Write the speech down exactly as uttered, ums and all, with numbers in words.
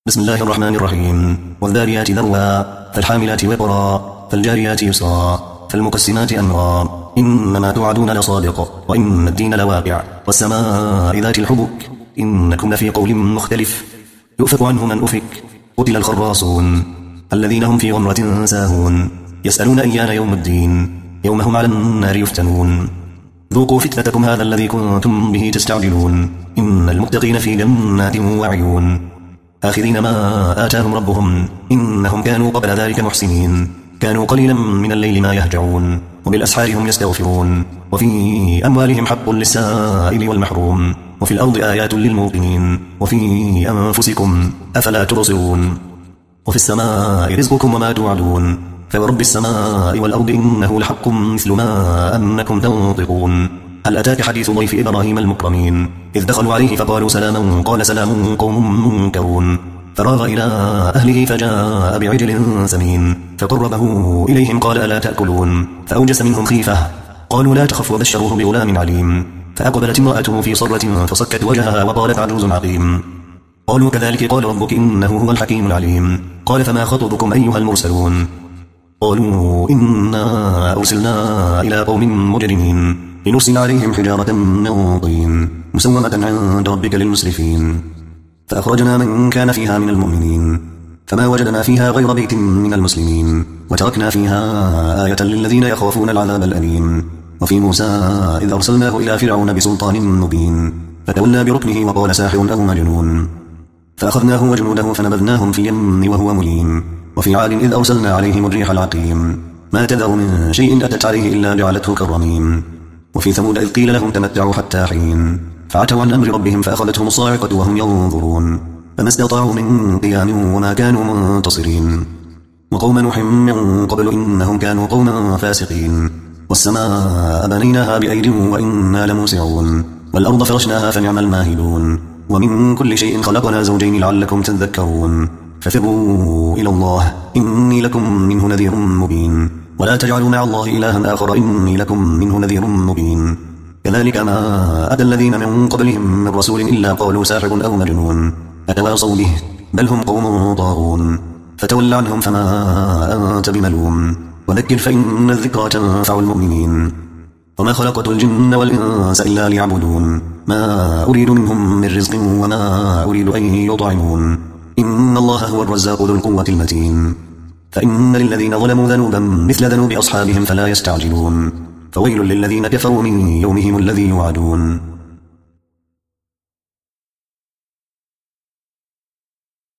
بسم الله الرحمن الرحيم. والذاريات ذروا فالحاملات وقرا فالجاريات يسرا فالمقسمات أمرا إنما توعدون لصادق وإن الدين لواقع والسماء ذات الحبك إنكم لفي قول مختلف يؤفك عنه من أفك قتل الخراصون الذين هم في غمرة ساهون يسألون أيان يوم الدين يوم هم على النار يفتنون ذوقوا فتنتكم هذا الذي كنتم به تستعجلون إن المتقين في جنات وعيون آخذين ما آتاهم ربهم إنهم كانوا قبل ذلك محسنين كانوا قليلا من الليل ما يهجعون وبالأسحار هم يستغفرون وفي أموالهم حق للسائل والمحروم وفي الأرض آيات للموقنين وفي أنفسكم أفلا تبصرون وفي السماء رزقكم وما توعدون فورب السماء والأرض إنه لحق مثل ما أنكم تنطقون هل أتاك حديث ضيف إبراهيم المكرمين إذ دخلوا عليه فقالوا سلاما قال سلام قوم منكرون فراغ إلى أهله فجاء بعجل سمين فقربه إليهم قال ألا تأكلون فأوجس منهم خيفة قالوا لا تخف وبشروه بغلام عليم فأقبلت امرأته في صرة فصكت وجهها وقالت عجوز عقيم قالوا كذلك قال ربك إنه هو الحكيم العليم قال فما خطبكم أيها المرسلون قالوا إنا أرسلنا إلى قوم مجرمين لنرسل عليهم حجارة من طين مسومة عند ربك للمسرفين فأخرجنا من كان فيها من المؤمنين فما وجدنا فيها غير بيت من المسلمين وتركنا فيها آية للذين يخافون العذاب الأليم وفي موسى إذ أرسلناه إلى فرعون بسلطان مبين فتولى بركنه وقال ساحر أو مجنون فأخذناه وجنوده فنبذناهم في اليم وهو مليم وفي عاد إذ أرسلنا عليهم الريح العقيم ما تذر من شيء أتت عليه إلا جعلته كالرميم وفي ثمود إذ قيل لهم تمتعوا حتى حين فعتوا عن أمر ربهم فأخذتهم الصاعقة وهم ينظرون فما استطاعوا من قيام وما كانوا منتصرين وقوم نوح من قبل إنهم كانوا قوما فاسقين والسماء بنيناها بأيد وإنا لموسعون والأرض فرشناها فنعم الماهدون ومن كل شيء خلقنا زوجين لعلكم تذكرون ففروا إلى الله إني لكم منه نذير مبين ولا تجعلوا مع الله إلها آخر إني لكم منه نذير مبين كذلك ما أتى الذين من قبلهم من رسول إلا قالوا ساحر أو مجنون أتواصوا به بل هم قوم طاغون فتول عنهم فما أنت بملوم وذكر فإن الذكرى تنفع المؤمنين وما خلقت الجن والإنس إلا ليعبدون ما أريد منهم من رزق وما أريد أن يطعمون إن الله هو الرزاق ذو القوة المتين فإن للذين ظلموا ذنوبا مثل ذنوب أصحابهم فلا يستعجلون فويل للذين كفروا من يومهم الذي يوعدون